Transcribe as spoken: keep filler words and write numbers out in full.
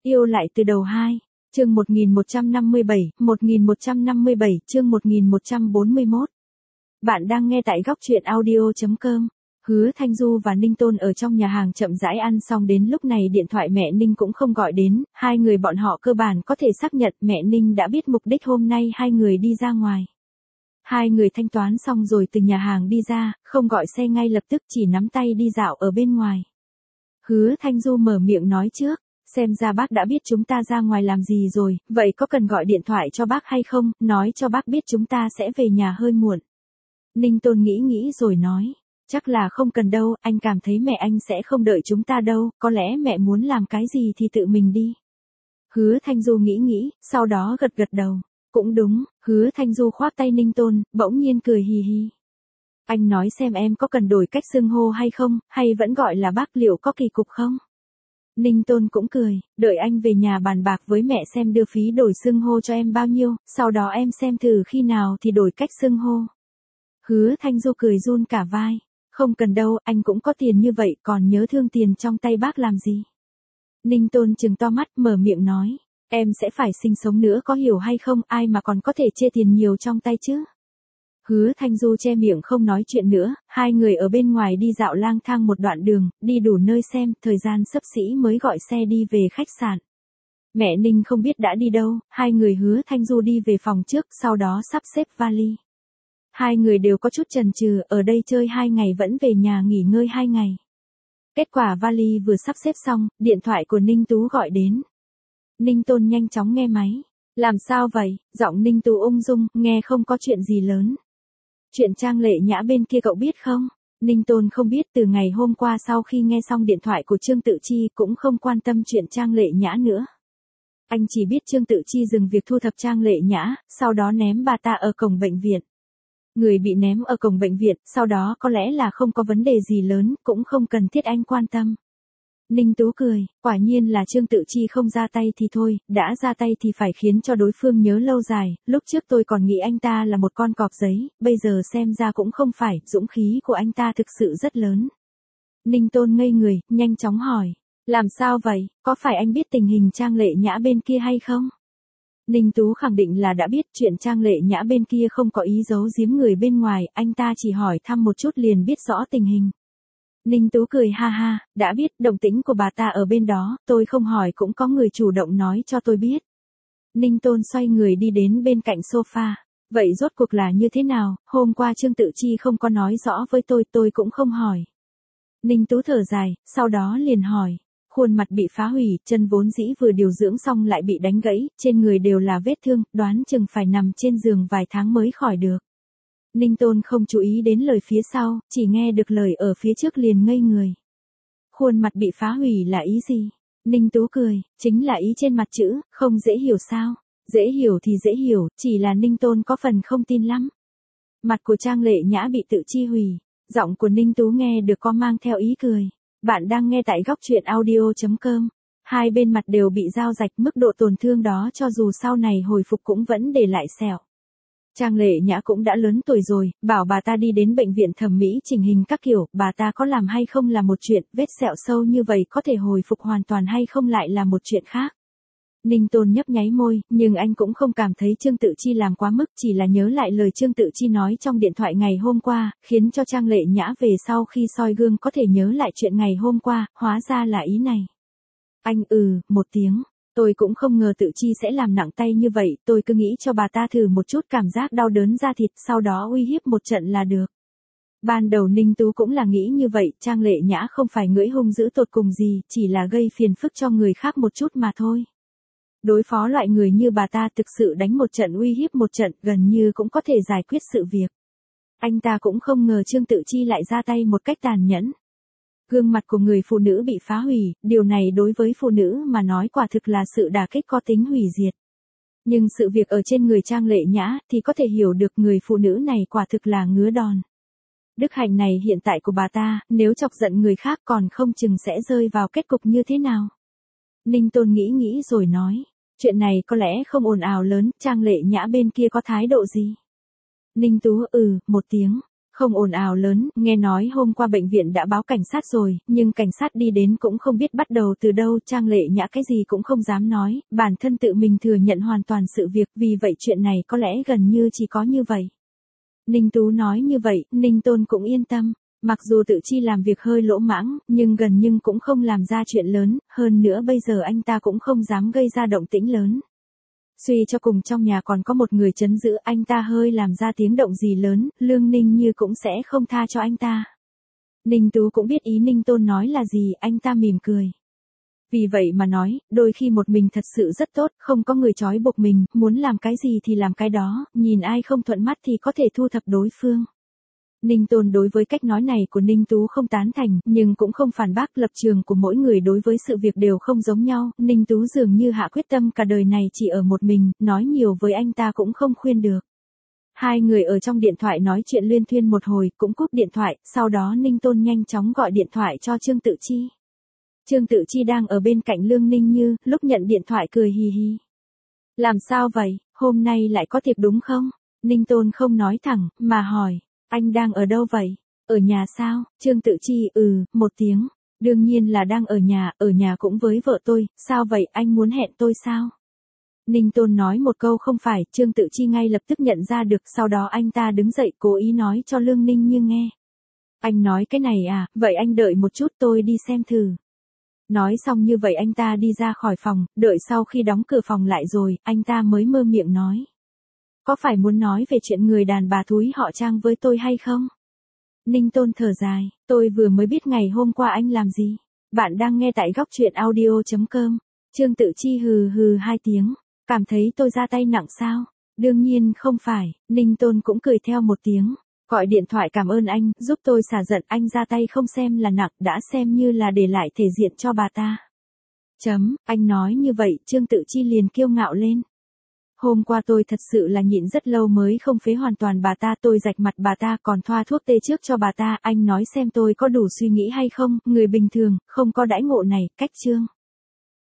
Yêu lại từ đầu hai, chương một nghìn một trăm năm mươi bảy, một nghìn một trăm năm mươi bảy, chương một nghìn một trăm bốn mươi mốt. Bạn đang nghe tại góc truyện audio.com. Hứa Thanh Du và Ninh Tôn ở trong nhà hàng chậm rãi ăn xong, đến lúc này điện thoại mẹ Ninh cũng không gọi đến, hai người bọn họ cơ bản có thể xác nhận mẹ Ninh đã biết mục đích hôm nay hai người đi ra ngoài. Hai người thanh toán xong rồi từ nhà hàng đi ra, không gọi xe ngay lập tức, chỉ nắm tay đi dạo ở bên ngoài. Hứa Thanh Du mở miệng nói trước, xem ra bác đã biết chúng ta ra ngoài làm gì rồi, vậy có cần gọi điện thoại cho bác hay không, nói cho bác biết chúng ta sẽ về nhà hơi muộn. Ninh Tôn nghĩ nghĩ rồi nói, chắc là không cần đâu, anh cảm thấy mẹ anh sẽ không đợi chúng ta đâu, có lẽ mẹ muốn làm cái gì thì tự mình đi. Hứa Thanh Du nghĩ nghĩ, sau đó gật gật đầu, cũng đúng. Hứa Thanh Du khoác tay Ninh Tôn, bỗng nhiên cười hì hì. Anh nói xem em có cần đổi cách xưng hô hay không, hay vẫn gọi là bác, liệu có kỳ cục không? Ninh Tôn cũng cười, đợi anh về nhà bàn bạc với mẹ xem đưa phí đổi xưng hô cho em bao nhiêu, sau đó em xem thử khi nào thì đổi cách xưng hô. Hứa Thanh Du cười run cả vai, không cần đâu, anh cũng có tiền như vậy, còn nhớ thương tiền trong tay bác làm gì? Ninh Tôn trừng to mắt mở miệng nói, em sẽ phải sinh sống nữa có hiểu hay không, ai mà còn có thể chê tiền nhiều trong tay chứ? Hứa Thanh Du che miệng không nói chuyện nữa, hai người ở bên ngoài đi dạo lang thang một đoạn đường, đi đủ nơi xem, thời gian xấp xỉ mới gọi xe đi về khách sạn. Mẹ Ninh không biết đã đi đâu, hai người Hứa Thanh Du đi về phòng trước, sau đó sắp xếp vali. Hai người đều có chút chần chừ, ở đây chơi hai ngày vẫn về nhà nghỉ ngơi hai ngày. Kết quả vali vừa sắp xếp xong, điện thoại của Ninh Tú gọi đến. Ninh Tôn nhanh chóng nghe máy. Làm sao vậy? Giọng Ninh Tú ung dung, nghe không có chuyện gì lớn. Chuyện Trang Lệ Nhã bên kia cậu biết không? Ninh Tôn không biết, từ ngày hôm qua sau khi nghe xong điện thoại của Trương Tự Chi cũng không quan tâm chuyện Trang Lệ Nhã nữa. Anh chỉ biết Trương Tự Chi dừng việc thu thập Trang Lệ Nhã, sau đó ném bà ta ở cổng bệnh viện. Người bị ném ở cổng bệnh viện, sau đó có lẽ là không có vấn đề gì lớn, cũng không cần thiết anh quan tâm. Ninh Tú cười, quả nhiên là Trương Tự Chi không ra tay thì thôi, đã ra tay thì phải khiến cho đối phương nhớ lâu dài, lúc trước tôi còn nghĩ anh ta là một con cọp giấy, bây giờ xem ra cũng không phải, dũng khí của anh ta thực sự rất lớn. Ninh Tôn ngây người, nhanh chóng hỏi, làm sao vậy, có phải anh biết tình hình Trang Lệ Nhã bên kia hay không? Ninh Tú khẳng định là đã biết, chuyện Trang Lệ Nhã bên kia không có ý giấu giếm người bên ngoài, anh ta chỉ hỏi thăm một chút liền biết rõ tình hình. Ninh Tú cười ha ha, đã biết, động tĩnh của bà ta ở bên đó, tôi không hỏi cũng có người chủ động nói cho tôi biết. Ninh Tôn xoay người đi đến bên cạnh sofa, vậy rốt cuộc là như thế nào, hôm qua Trương Tự Chi không có nói rõ với tôi, tôi cũng không hỏi. Ninh Tú thở dài, sau đó liền hỏi. Khuôn mặt bị phá hủy, chân vốn dĩ vừa điều dưỡng xong lại bị đánh gãy, trên người đều là vết thương, đoán chừng phải nằm trên giường vài tháng mới khỏi được. Ninh Tôn không chú ý đến lời phía sau, chỉ nghe được lời ở phía trước liền ngây người. Khuôn mặt bị phá hủy là ý gì? Ninh Tú cười, chính là ý trên mặt chữ, không dễ hiểu sao? Dễ hiểu thì dễ hiểu, chỉ là Ninh Tôn có phần không tin lắm. Mặt của Trang Lệ Nhã bị Tự Chi hủy, giọng của Ninh Tú nghe được có mang theo ý cười. Bạn đang nghe tại góc truyện audio.com. Hai bên mặt đều bị dao rạch, mức độ tổn thương đó cho dù sau này hồi phục cũng vẫn để lại sẹo. Trang Lệ Nhã cũng đã lớn tuổi rồi, bảo bà ta đi đến bệnh viện thẩm mỹ chỉnh hình các kiểu, bà ta có làm hay không là một chuyện, vết sẹo sâu như vậy có thể hồi phục hoàn toàn hay không lại là một chuyện khác. Ninh Tôn nhấp nháy môi, nhưng anh cũng không cảm thấy Trương Tự Chi làm quá mức, chỉ là nhớ lại lời Trương Tự Chi nói trong điện thoại ngày hôm qua, khiến cho Trang Lệ Nhã về sau khi soi gương có thể nhớ lại chuyện ngày hôm qua, hóa ra là ý này. Anh ừ, một tiếng, tôi cũng không ngờ Tự Chi sẽ làm nặng tay như vậy, tôi cứ nghĩ cho bà ta thử một chút cảm giác đau đớn da thịt, sau đó uy hiếp một trận là được. Ban đầu Ninh Tú cũng là nghĩ như vậy, Trang Lệ Nhã không phải ngưỡi hung dữ tột cùng gì, chỉ là gây phiền phức cho người khác một chút mà thôi. Đối phó loại người như bà ta thực sự đánh một trận uy hiếp một trận gần như cũng có thể giải quyết sự việc. Anh ta cũng không ngờ Trương Tự Chi lại ra tay một cách tàn nhẫn. Gương mặt của người phụ nữ bị phá hủy, điều này đối với phụ nữ mà nói quả thực là sự đả kích có tính hủy diệt. Nhưng sự việc ở trên người Trang Lệ Nhã thì có thể hiểu được người phụ nữ này quả thực là ngứa đòn. Đức hạnh này hiện tại của bà ta, nếu chọc giận người khác còn không chừng sẽ rơi vào kết cục như thế nào. Ninh Tôn nghĩ nghĩ rồi nói, chuyện này có lẽ không ồn ào lớn, Trang Lệ Nhã bên kia có thái độ gì? Ninh Tú ừ, một tiếng, Không ồn ào lớn, nghe nói hôm qua bệnh viện đã báo cảnh sát rồi, nhưng cảnh sát đi đến cũng không biết bắt đầu từ đâu, Trang Lệ Nhã cái gì cũng không dám nói, bản thân tự mình thừa nhận hoàn toàn sự việc, vì vậy chuyện này có lẽ gần như chỉ có như vậy. Ninh Tú nói như vậy, Ninh Tôn cũng yên tâm, mặc dù Tự Chi làm việc hơi lỗ mãng, nhưng gần nhưng cũng không làm ra chuyện lớn, hơn nữa bây giờ anh ta cũng không dám gây ra động tĩnh lớn. Suy cho cùng trong nhà còn có một người trấn giữ, anh ta hơi làm ra tiếng động gì lớn, Lương Ninh Như cũng sẽ không tha cho anh ta. Ninh Tú cũng biết ý Ninh Tôn nói là gì, anh ta mỉm cười. Vì vậy mà nói, đôi khi một mình thật sự rất tốt, không có người trói buộc mình, muốn làm cái gì thì làm cái đó, nhìn ai không thuận mắt thì có thể thu thập đối phương. Ninh Tôn đối với cách nói này của Ninh Tú không tán thành, nhưng cũng không phản bác, lập trường của mỗi người đối với sự việc đều không giống nhau, Ninh Tú dường như hạ quyết tâm cả đời này chỉ ở một mình, nói nhiều với anh ta cũng không khuyên được. Hai người ở trong điện thoại nói chuyện luyên thuyên một hồi, cũng cúp điện thoại, sau đó Ninh Tôn nhanh chóng gọi điện thoại cho Trương Tự Chi. Trương Tự Chi đang ở bên cạnh Lương Ninh Như, lúc nhận điện thoại cười hì hì. Làm sao vậy, hôm nay lại có tiệc đúng không? Ninh Tôn không nói thẳng, mà hỏi. Anh đang ở đâu vậy? Ở nhà sao? Trương Tự Chi ừ, một tiếng. Đương nhiên là đang ở nhà, ở nhà cũng với vợ tôi, sao vậy, anh muốn hẹn tôi sao? Ninh Tôn nói một câu không phải, Trương Tự Chi ngay lập tức nhận ra được, sau đó anh ta đứng dậy cố ý nói cho Lương Ninh Như nghe. Anh nói cái này à, vậy anh đợi một chút tôi đi xem thử. Nói xong như vậy anh ta đi ra khỏi phòng, đợi sau khi đóng cửa phòng lại rồi, anh ta mới mơ miệng nói. Có phải muốn nói về chuyện người đàn bà thúi họ Trang với tôi hay không? Ninh Tôn thở dài, tôi vừa mới biết ngày hôm qua anh làm gì. Bạn đang nghe tại góc truyện audio chấm com. Trương Tự Chi hừ hừ hai tiếng, cảm thấy tôi ra tay nặng sao? Đương nhiên không phải, Ninh Tôn cũng cười theo một tiếng. Gọi điện thoại cảm ơn anh, giúp tôi xả giận, anh ra tay không xem là nặng, đã xem như là để lại thể diện cho bà ta. Chấm, anh nói như vậy, Trương Tự Chi liền kiêu ngạo lên. Hôm qua tôi thật sự là nhịn rất lâu mới không phế hoàn toàn bà ta, tôi rạch mặt bà ta còn thoa thuốc tê trước cho bà ta, anh nói xem tôi có đủ suy nghĩ hay không, người bình thường, không có đãi ngộ này, cách Trương.